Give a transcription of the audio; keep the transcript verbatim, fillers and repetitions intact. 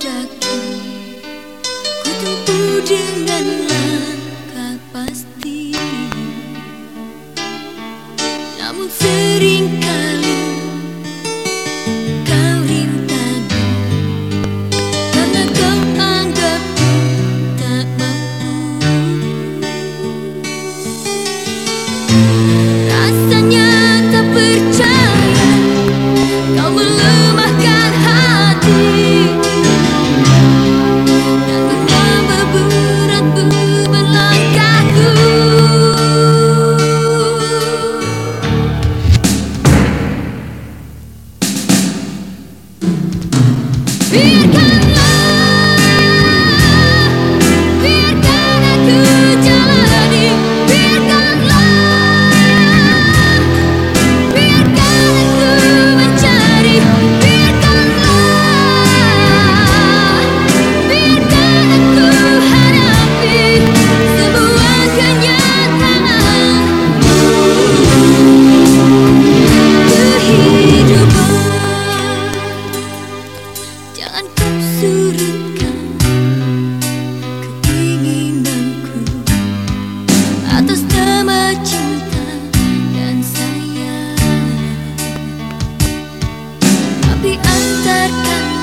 daki, ku tempuh dengan langkah pasti. Namun seringkali kau rintangi, karena kau anggapku tak mampu. Rasanya tak percaya kau melemahkan hati dan menambah berat beban langkahku. Biarkanlah, biarkan aku jalani. Biarkanlah, biarkan aku mencari. Biarkanlah, biarkan aku hadapi semua kenyataan kehidupan. Jangan kau surutkan keinginanku atas nama cinta dan sayang, tapi antarkan